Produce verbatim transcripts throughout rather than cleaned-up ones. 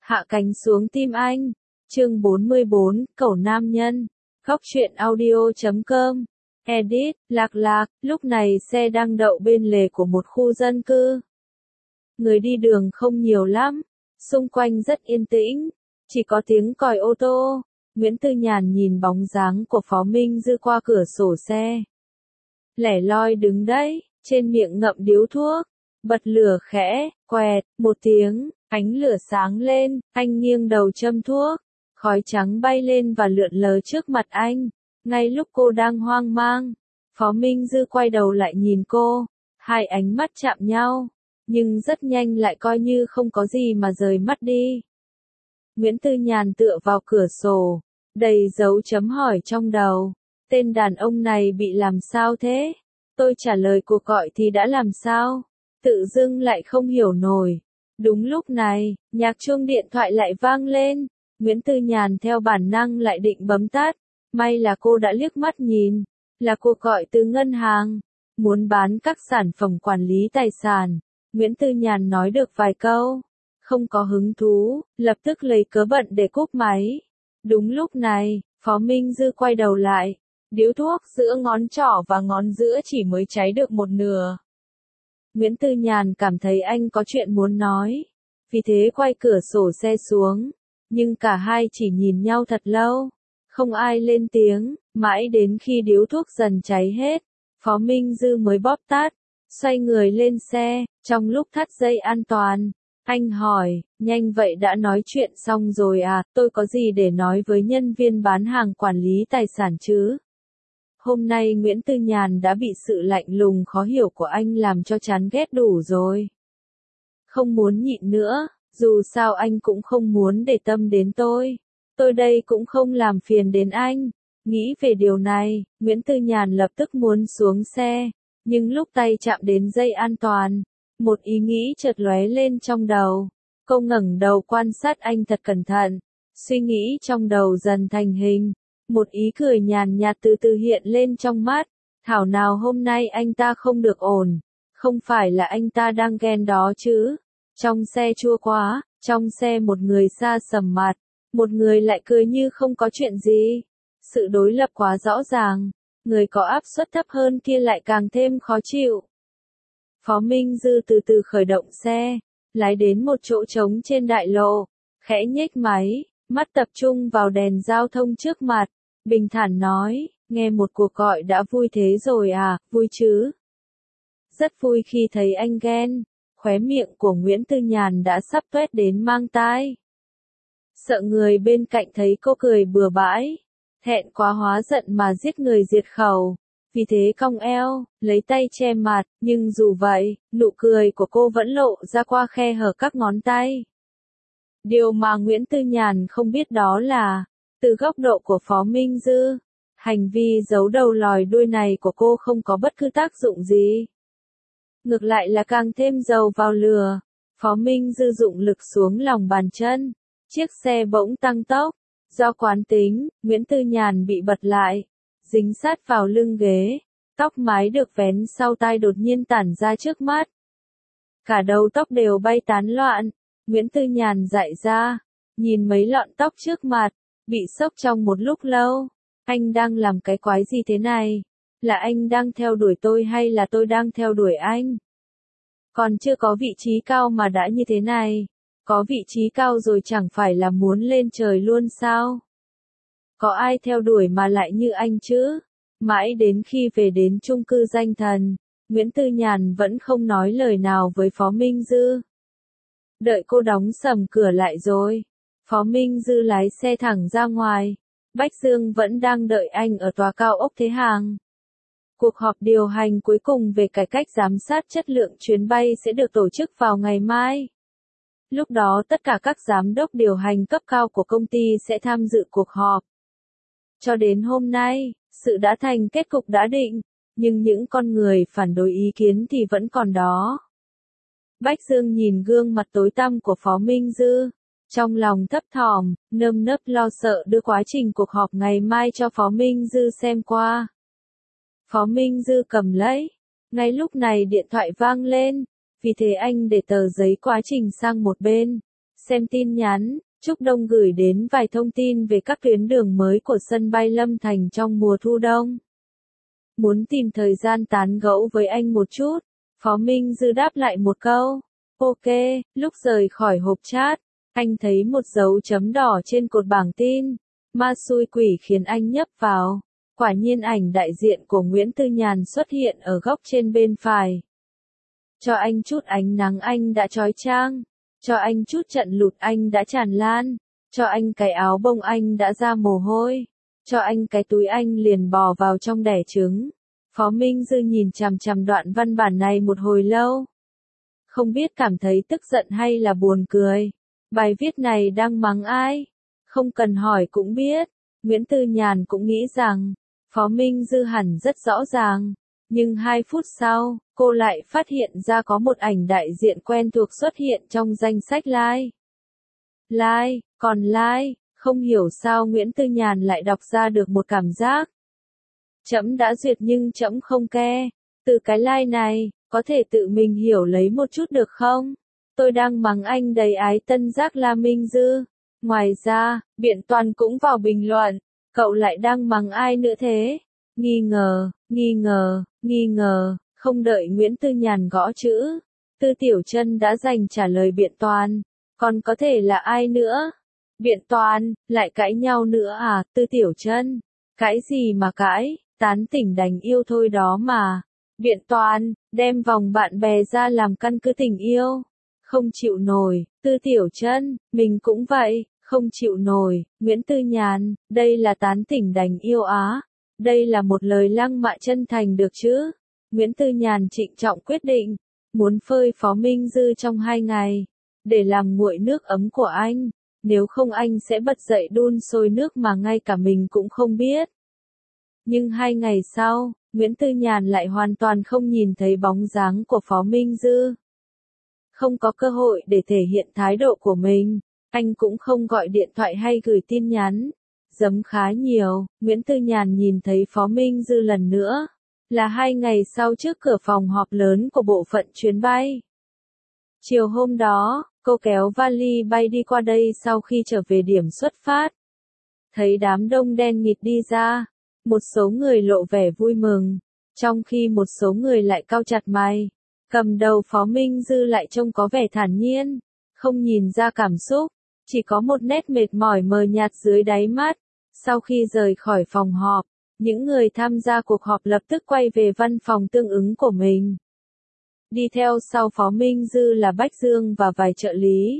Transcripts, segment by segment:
Hạ cánh xuống tim anh. Chương bốn mươi bốn, Cẩu nam nhân. Góc truyện audio chấm com. Edit, Lạc Lạc, lúc này xe đang đậu bên lề của một khu dân cư. Người đi đường không nhiều lắm, xung quanh rất yên tĩnh, chỉ có tiếng còi ô tô. Nguyễn Tư Nhàn nhìn bóng dáng của Phó Minh Dư qua cửa sổ xe. Lẻ loi đứng đấy, trên miệng ngậm điếu thuốc, bật lửa khẽ, quẹt, một tiếng, ánh lửa sáng lên, anh nghiêng đầu châm thuốc, khói trắng bay lên và lượn lờ trước mặt anh. Ngay lúc cô đang hoang mang, Phó Minh Dư quay đầu lại nhìn cô, hai ánh mắt chạm nhau, nhưng rất nhanh lại coi như không có gì mà rời mắt đi. Nguyễn Tư Nhàn tựa vào cửa sổ, đầy dấu chấm hỏi trong đầu. Tên đàn ông này bị làm sao thế? Tôi trả lời cuộc gọi thì đã làm sao? Tự dưng lại không hiểu nổi. Đúng lúc này, nhạc chuông điện thoại lại vang lên. Nguyễn Tư Nhàn theo bản năng lại định bấm tắt. May là cô đã liếc mắt nhìn. Là cuộc gọi từ ngân hàng. Muốn bán các sản phẩm quản lý tài sản. Nguyễn Tư Nhàn nói được vài câu. Không có hứng thú, lập tức lấy cớ bận để cúp máy. Đúng lúc này, Phó Minh Dư quay đầu lại. Điếu thuốc giữa ngón trỏ và ngón giữa chỉ mới cháy được một nửa. Nguyễn Tư Nhàn cảm thấy anh có chuyện muốn nói. Vì thế quay cửa sổ xe xuống. Nhưng cả hai chỉ nhìn nhau thật lâu. Không ai lên tiếng, mãi đến khi điếu thuốc dần cháy hết. Phó Minh Dư mới bóp tắt, xoay người lên xe. Trong lúc thắt dây an toàn, anh hỏi, nhanh vậy đã nói chuyện xong rồi à, tôi có gì để nói với nhân viên bán hàng quản lý tài sản chứ? Hôm nay Nguyễn Tư Nhàn đã bị sự lạnh lùng khó hiểu của anh làm cho chán ghét đủ rồi. Không muốn nhịn nữa, dù sao anh cũng không muốn để tâm đến tôi. Tôi đây cũng không làm phiền đến anh. Nghĩ về điều này, Nguyễn Tư Nhàn lập tức muốn xuống xe. Nhưng lúc tay chạm đến dây an toàn, một ý nghĩ chợt lóe lên trong đầu. Cô ngẩng đầu quan sát anh thật cẩn thận. Suy nghĩ trong đầu dần thành hình. Một ý cười nhàn nhạt từ từ hiện lên trong mắt. Thảo nào hôm nay anh ta không được ổn. Không phải là anh ta đang ghen đó chứ. Trong xe chua quá, trong xe một người xa sầm mặt. Một người lại cười như không có chuyện gì. Sự đối lập quá rõ ràng. Người có áp suất thấp hơn kia lại càng thêm khó chịu. Phó Minh Dư từ từ khởi động xe. Lái đến một chỗ trống trên đại lộ. Khẽ nhếch máy. Mắt tập trung vào đèn giao thông trước mặt, bình thản nói, nghe một cuộc gọi đã vui thế rồi à, vui chứ? Rất vui khi thấy anh ghen, khóe miệng của Nguyễn Tư Nhàn đã sắp toét đến mang tai. Sợ người bên cạnh thấy cô cười bừa bãi, thẹn quá hóa giận mà giết người diệt khẩu, vì thế cong eo, lấy tay che mặt, nhưng dù vậy, nụ cười của cô vẫn lộ ra qua khe hở các ngón tay. Điều mà Nguyễn Tư Nhàn không biết đó là, từ góc độ của Phó Minh Dư, hành vi giấu đầu lòi đuôi này của cô không có bất cứ tác dụng gì. Ngược lại là càng thêm dầu vào lửa. Phó Minh Dư dụng lực xuống lòng bàn chân. Chiếc xe bỗng tăng tốc. Do quán tính, Nguyễn Tư Nhàn bị bật lại, dính sát vào lưng ghế. Tóc mái được vén sau tai đột nhiên tản ra trước mắt. Cả đầu tóc đều bay tán loạn. Nguyễn Tư Nhàn dại ra, nhìn mấy lọn tóc trước mặt, bị sốc trong một lúc lâu. Anh đang làm cái quái gì thế này? Là anh đang theo đuổi tôi hay là tôi đang theo đuổi anh? Còn chưa có vị trí cao mà đã như thế này. Có vị trí cao rồi chẳng phải là muốn lên trời luôn sao? Có ai theo đuổi mà lại như anh chứ? Mãi đến khi về đến chung cư danh thần, Nguyễn Tư Nhàn vẫn không nói lời nào với Phó Minh Dư. Đợi cô đóng sầm cửa lại rồi, Phó Minh Dư lái xe thẳng ra ngoài. Bách Dương vẫn đang đợi anh ở tòa cao ốc Thế Hàng. Cuộc họp điều hành cuối cùng về cải cách giám sát chất lượng chuyến bay sẽ được tổ chức vào ngày mai. Lúc đó tất cả các giám đốc điều hành cấp cao của công ty sẽ tham dự cuộc họp. Cho đến hôm nay, sự đã thành kết cục đã định, nhưng những con người phản đối ý kiến thì vẫn còn đó. Bách Dương nhìn gương mặt tối tăm của Phó Minh Dư, trong lòng thấp thỏm, nơm nớp lo sợ đưa quá trình cuộc họp ngày mai cho Phó Minh Dư xem qua. Phó Minh Dư cầm lấy, ngay lúc này điện thoại vang lên, vì thế anh để tờ giấy quá trình sang một bên, Xem tin nhắn, Trúc Đông gửi đến vài thông tin về các tuyến đường mới của sân bay Lâm Thành trong mùa thu đông. Muốn tìm thời gian tán gẫu với anh một chút. Phó Minh Dư đáp lại một câu. Ok, lúc rời khỏi hộp chat, anh thấy một dấu chấm đỏ trên cột bảng tin. Ma xui quỷ khiến anh nhấp vào. Quả nhiên ảnh đại diện của Nguyễn Tư Nhàn xuất hiện ở góc trên bên phải. Cho anh chút ánh nắng anh đã chói chang. Cho anh chút trận lụt anh đã tràn lan. Cho anh cái áo bông anh đã ra mồ hôi. Cho anh cái túi anh liền bò vào trong đẻ trứng. Phó Minh Dư nhìn chằm chằm đoạn văn bản này một hồi lâu. Không biết cảm thấy tức giận hay là buồn cười. Bài viết này đang mắng ai? Không cần hỏi cũng biết. Nguyễn Tư Nhàn cũng nghĩ rằng, Phó Minh Dư hẳn rất rõ ràng. Nhưng hai phút sau, cô lại phát hiện ra có một ảnh đại diện quen thuộc xuất hiện trong danh sách like. Like, còn like, không hiểu sao Nguyễn Tư Nhàn lại đọc ra được một cảm giác. Trẫm đã duyệt nhưng trẫm không ke. Từ cái like này, có thể tự mình hiểu lấy một chút được không? Tôi đang mắng anh đầy ái tân giác La Minh Dư. Ngoài ra, Biện Toàn cũng vào bình luận. Cậu lại đang mắng ai nữa thế? Nghi ngờ, nghi ngờ, nghi ngờ, không đợi Nguyễn Tư Nhàn gõ chữ. Tư Tiểu Chân đã dành trả lời Biện Toàn. Còn có thể là ai nữa? Biện Toàn, lại cãi nhau nữa à, Tư Tiểu Chân? Cãi gì mà cãi, tán tỉnh đành yêu thôi đó mà. Biện Toàn, đem vòng bạn bè ra làm căn cứ tình yêu. Không chịu nổi, Tư Tiểu Chân, mình cũng vậy, không chịu nổi. Nguyễn Tư Nhàn, đây là tán tỉnh đành yêu á. Đây là một lời lăng mạ chân thành được chứ? Nguyễn Tư Nhàn trịnh trọng quyết định, muốn phơi Phó Minh Dư trong hai ngày, để làm nguội nước ấm của anh, nếu không anh sẽ bật dậy đun sôi nước mà ngay cả mình cũng không biết. Nhưng hai ngày sau, Nguyễn Tư Nhàn lại hoàn toàn không nhìn thấy bóng dáng của Phó Minh Dư. Không có cơ hội để thể hiện thái độ của mình, anh cũng không gọi điện thoại hay gửi tin nhắn. Giấm khá nhiều, Nguyễn Tư Nhàn nhìn thấy Phó Minh Dư lần nữa, là hai ngày sau trước cửa phòng họp lớn của bộ phận chuyến bay. Chiều hôm đó, cô kéo vali bay đi qua đây sau khi trở về điểm xuất phát. Thấy đám đông đen nghịt đi ra, một số người lộ vẻ vui mừng, trong khi một số người lại cau chặt mày. Cầm đầu Phó Minh Dư lại trông có vẻ thản nhiên, không nhìn ra cảm xúc, chỉ có một nét mệt mỏi mờ nhạt dưới đáy mắt. Sau khi rời khỏi phòng họp, những người tham gia cuộc họp lập tức quay về văn phòng tương ứng của mình. Đi theo sau Phó Minh Dư là Bách Dương và vài trợ lý.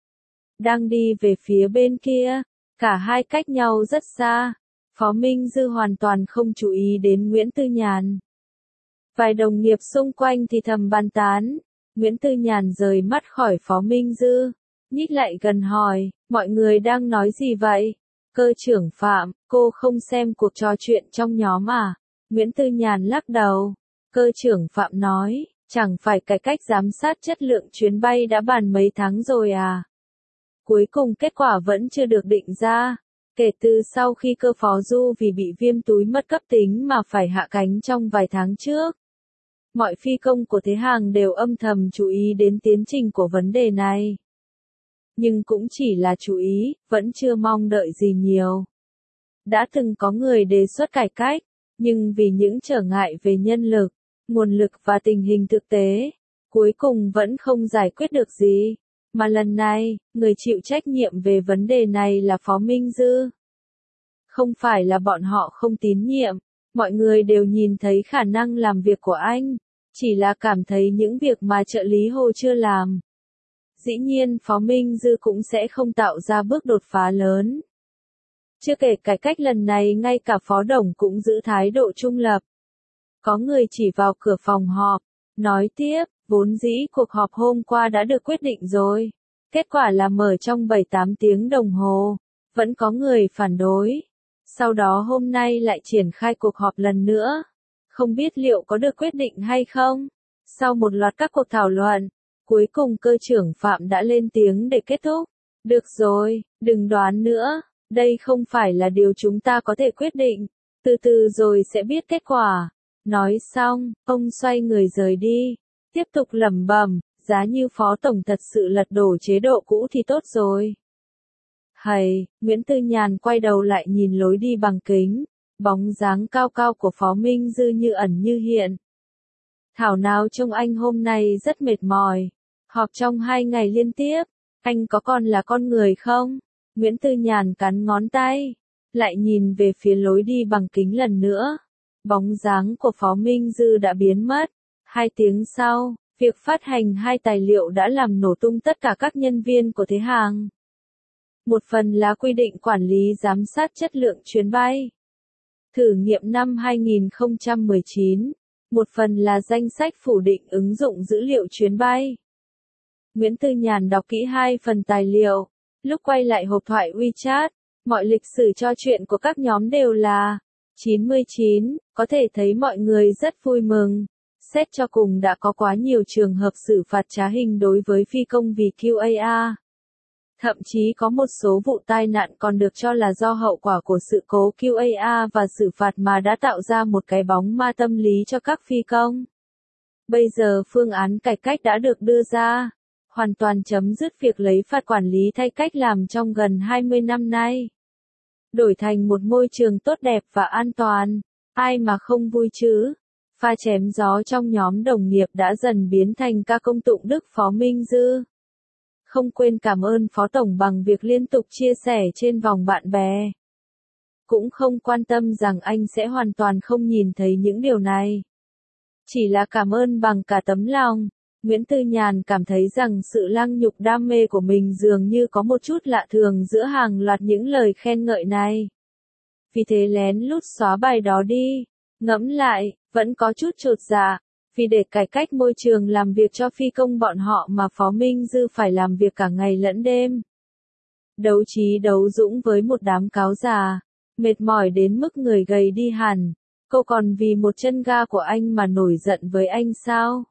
Đang đi về phía bên kia, cả hai cách nhau rất xa. Phó Minh Dư hoàn toàn không chú ý đến Nguyễn Tư Nhàn. Vài đồng nghiệp xung quanh thì thầm bàn tán. Nguyễn Tư Nhàn rời mắt khỏi Phó Minh Dư, nhích lại gần hỏi, mọi người đang nói gì vậy? Cơ trưởng Phạm, cô không xem cuộc trò chuyện trong nhóm à? Nguyễn Tư Nhàn lắc đầu. Cơ trưởng Phạm nói, chẳng phải cải cách giám sát chất lượng chuyến bay đã bàn mấy tháng rồi à? Cuối cùng kết quả vẫn chưa được định ra. Kể từ sau khi cơ phó Du vì bị viêm túi mất cấp tính mà phải hạ cánh trong vài tháng trước, mọi phi công của thế hàng đều âm thầm chú ý đến tiến trình của vấn đề này. Nhưng cũng chỉ là chú ý, vẫn chưa mong đợi gì nhiều. Đã từng có người đề xuất cải cách, nhưng vì những trở ngại về nhân lực, nguồn lực và tình hình thực tế, cuối cùng vẫn không giải quyết được gì. Mà lần này, người chịu trách nhiệm về vấn đề này là Phó Minh Dư. Không phải là bọn họ không tín nhiệm, mọi người đều nhìn thấy khả năng làm việc của anh, chỉ là cảm thấy những việc mà trợ lý Hồ chưa làm. Dĩ nhiên Phó Minh Dư cũng sẽ không tạo ra bước đột phá lớn. Chưa kể cải cách lần này ngay cả Phó Đồng cũng giữ thái độ trung lập. Có người chỉ vào cửa phòng họp, nói tiếp, vốn dĩ cuộc họp hôm qua đã được quyết định rồi. Kết quả là mở trong bảy tám tiếng đồng hồ, vẫn có người phản đối. Sau đó hôm nay lại triển khai cuộc họp lần nữa. Không biết liệu có được quyết định hay không? Sau một loạt các cuộc thảo luận, cuối cùng cơ trưởng Phạm đã lên tiếng để kết thúc. Được rồi, đừng đoán nữa, đây không phải là điều chúng ta có thể quyết định. Từ từ rồi sẽ biết kết quả. Nói xong, ông xoay người rời đi, tiếp tục lẩm bẩm, Giá như Phó Tổng thật sự lật đổ chế độ cũ thì tốt rồi. Hầy, Nguyễn Tư Nhàn quay đầu lại nhìn lối đi bằng kính, bóng dáng cao cao của Phó Minh Dư như ẩn như hiện. Thảo nào trông anh hôm nay rất mệt mỏi, họp trong hai ngày liên tiếp, anh có còn là con người không? Nguyễn Tư Nhàn cắn ngón tay, lại nhìn về phía lối đi bằng kính lần nữa. Bóng dáng của Phó Minh Dư đã biến mất. Hai tiếng sau, việc phát hành hai tài liệu đã làm nổ tung tất cả các nhân viên của Thế Hàng. Một phần là quy định quản lý giám sát chất lượng chuyến bay. Thử nghiệm năm hai nghìn không trăm mười chín. Một phần là danh sách phủ định ứng dụng dữ liệu chuyến bay. Nguyễn Tư Nhàn đọc kỹ hai phần tài liệu. Lúc quay lại hộp thoại WeChat, mọi lịch sử trò chuyện của các nhóm đều là chín mươi chín, có thể thấy mọi người rất vui mừng. Xét cho cùng đã có quá nhiều trường hợp xử phạt trá hình đối với phi công vì quy a. Thậm chí có một số vụ tai nạn còn được cho là do hậu quả của sự cố quy a và xử phạt mà đã tạo ra một cái bóng ma tâm lý cho các phi công. Bây giờ phương án cải cách đã được đưa ra, hoàn toàn chấm dứt việc lấy phạt quản lý thay cách làm trong gần hai mươi năm nay. Đổi thành một môi trường tốt đẹp và an toàn, ai mà không vui chứ? Pha chém gió trong nhóm đồng nghiệp đã dần biến thành ca công tụng đức Phó Minh Dư. Không quên cảm ơn Phó Tổng bằng việc liên tục chia sẻ trên vòng bạn bè. Cũng không quan tâm rằng anh sẽ hoàn toàn không nhìn thấy những điều này. Chỉ là cảm ơn bằng cả tấm lòng. Nguyễn Tư Nhàn cảm thấy rằng sự lăng nhục đam mê của mình dường như có một chút lạ thường giữa hàng loạt những lời khen ngợi này. Vì thế lén lút xóa bài đó đi. Ngẫm lại, vẫn có chút chột dạ, vì để cải cách môi trường làm việc cho phi công bọn họ mà Phó Minh Dư phải làm việc cả ngày lẫn đêm. Đấu trí đấu dũng với một đám cáo già, mệt mỏi đến mức người gầy đi hẳn, cô còn vì một chân ga của anh mà nổi giận với anh sao?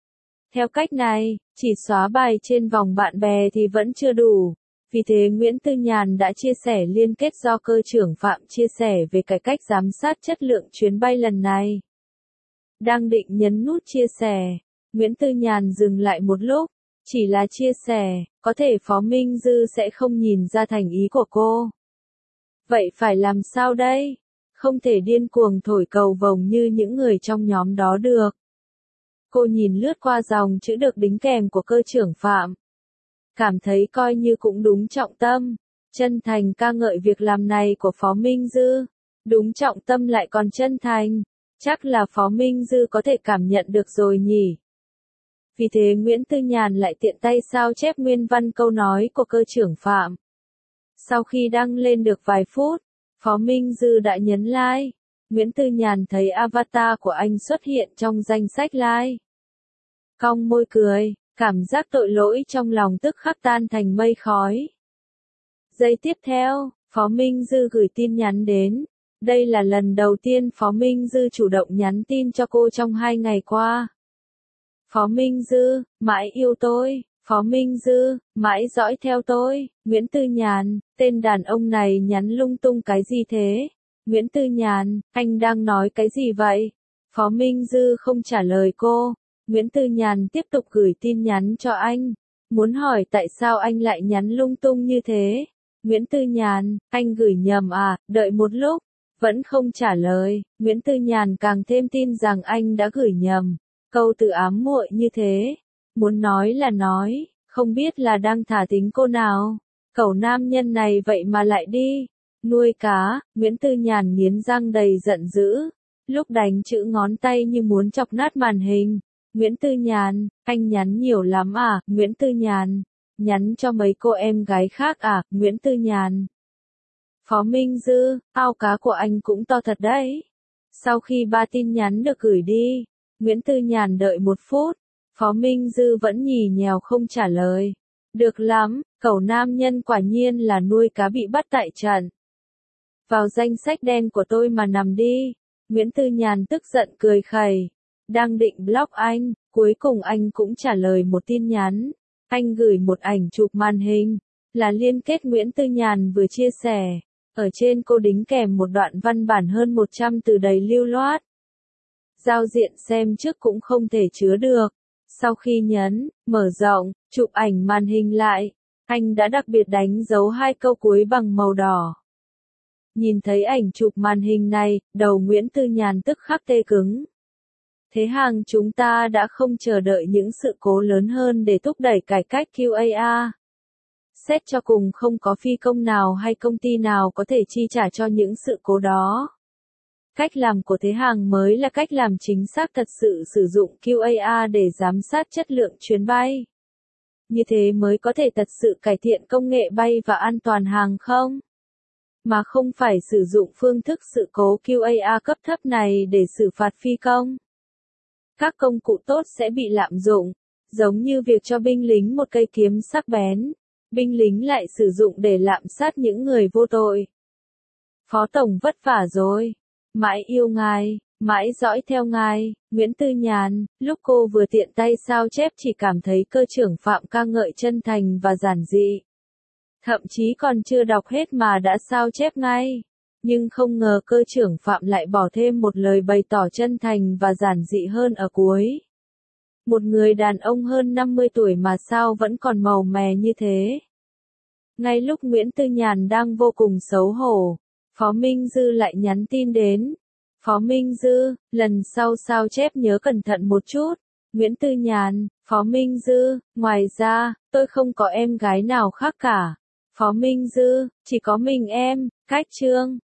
Theo cách này, chỉ xóa bài trên vòng bạn bè thì vẫn chưa đủ. Vì thế Nguyễn Tư Nhàn đã chia sẻ liên kết do cơ trưởng Phạm chia sẻ về cải cách giám sát chất lượng chuyến bay lần này. Đang định nhấn nút chia sẻ, Nguyễn Tư Nhàn dừng lại một lúc, chỉ là chia sẻ, có thể Phó Minh Dư sẽ không nhìn ra thành ý của cô. Vậy phải làm sao đây? Không thể điên cuồng thổi cầu vồng như những người trong nhóm đó được. Cô nhìn lướt qua dòng chữ được đính kèm của cơ trưởng Phạm. Cảm thấy coi như cũng đúng trọng tâm, chân thành ca ngợi việc làm này của Phó Minh Dư. Đúng trọng tâm lại còn chân thành, chắc là Phó Minh Dư có thể cảm nhận được rồi nhỉ. Vì thế Nguyễn Tư Nhàn lại tiện tay sao chép nguyên văn câu nói của cơ trưởng Phạm. Sau khi đăng lên được vài phút, Phó Minh Dư đã nhấn like. Nguyễn Tư Nhàn thấy avatar của anh xuất hiện trong danh sách like. Cong môi cười, cảm giác tội lỗi trong lòng tức khắc tan thành mây khói. Giây tiếp theo, Phó Minh Dư gửi tin nhắn đến. Đây là lần đầu tiên Phó Minh Dư chủ động nhắn tin cho cô trong hai ngày qua. Phó Minh Dư, mãi yêu tôi. Phó Minh Dư, mãi dõi theo tôi. Nguyễn Tư Nhàn, tên đàn ông này nhắn lung tung cái gì thế? Nguyễn Tư Nhàn, anh đang nói cái gì vậy? Phó Minh Dư không trả lời cô. Nguyễn Tư Nhàn tiếp tục gửi tin nhắn cho anh. Muốn hỏi tại sao anh lại nhắn lung tung như thế? Nguyễn Tư Nhàn, anh gửi nhầm à, đợi một lúc. Vẫn không trả lời. Nguyễn Tư Nhàn càng thêm tin rằng anh đã gửi nhầm. Câu từ ám muội như thế. Muốn nói là nói, không biết là đang thả tính cô nào. Cẩu nam nhân này vậy mà lại đi nuôi cá. Nguyễn Tư Nhàn nghiến răng đầy giận dữ. Lúc đánh chữ ngón tay như muốn chọc nát màn hình. Nguyễn Tư Nhàn, anh nhắn nhiều lắm à? Nguyễn Tư Nhàn, nhắn cho mấy cô em gái khác à? Nguyễn Tư Nhàn. Phó Minh Dư, ao cá của anh cũng to thật đấy. Sau khi ba tin nhắn được gửi đi, Nguyễn Tư Nhàn đợi một phút. Phó Minh Dư vẫn nhì nhèo không trả lời. Được lắm, cẩu nam nhân quả nhiên là nuôi cá bị bắt tại trận. Vào danh sách đen của tôi mà nằm đi. Nguyễn Tư Nhàn tức giận cười khẩy. Đang định block anh, cuối cùng anh cũng trả lời một tin nhắn. Anh gửi một ảnh chụp màn hình, là liên kết Nguyễn Tư Nhàn vừa chia sẻ. Ở trên cô đính kèm một đoạn văn bản hơn một trăm từ đầy lưu loát. Giao diện xem trước cũng không thể chứa được. Sau khi nhấn, mở rộng, chụp ảnh màn hình lại, anh đã đặc biệt đánh dấu hai câu cuối bằng màu đỏ. Nhìn thấy ảnh chụp màn hình này, đầu Nguyễn Tư Nhàn tức khắc tê cứng. Thế hàng chúng ta đã không chờ đợi những sự cố lớn hơn để thúc đẩy cải cách quy a a. Xét cho cùng không có phi công nào hay công ty nào có thể chi trả cho những sự cố đó. Cách làm của thế hàng mới là cách làm chính xác thật sự sử dụng quy a a để giám sát chất lượng chuyến bay. Như thế mới có thể thật sự cải thiện công nghệ bay và an toàn hàng không. Mà không phải sử dụng phương thức sự cố quy a a cấp thấp này để xử phạt phi công. Các công cụ tốt sẽ bị lạm dụng, giống như việc cho binh lính một cây kiếm sắc bén, binh lính lại sử dụng để lạm sát những người vô tội. Phó Tổng vất vả rồi, mãi yêu ngài, mãi dõi theo ngài, Nguyễn Tư Nhàn, lúc cô vừa tiện tay sao chép chỉ cảm thấy cơ trưởng Phạm ca ngợi chân thành và giản dị. Thậm chí còn chưa đọc hết mà đã sao chép ngay. Nhưng không ngờ cơ trưởng Phạm lại bỏ thêm một lời bày tỏ chân thành và giản dị hơn ở cuối. Một người đàn ông hơn năm mươi tuổi mà sao vẫn còn màu mè như thế. Ngay lúc Nguyễn Tư Nhàn đang vô cùng xấu hổ, Phó Minh Dư lại nhắn tin đến. Phó Minh Dư, lần sau sao chép nhớ cẩn thận một chút. Nguyễn Tư Nhàn, Phó Minh Dư, ngoài ra, tôi không có em gái nào khác cả. Phó Minh Dư, chỉ có mình em, cách chương.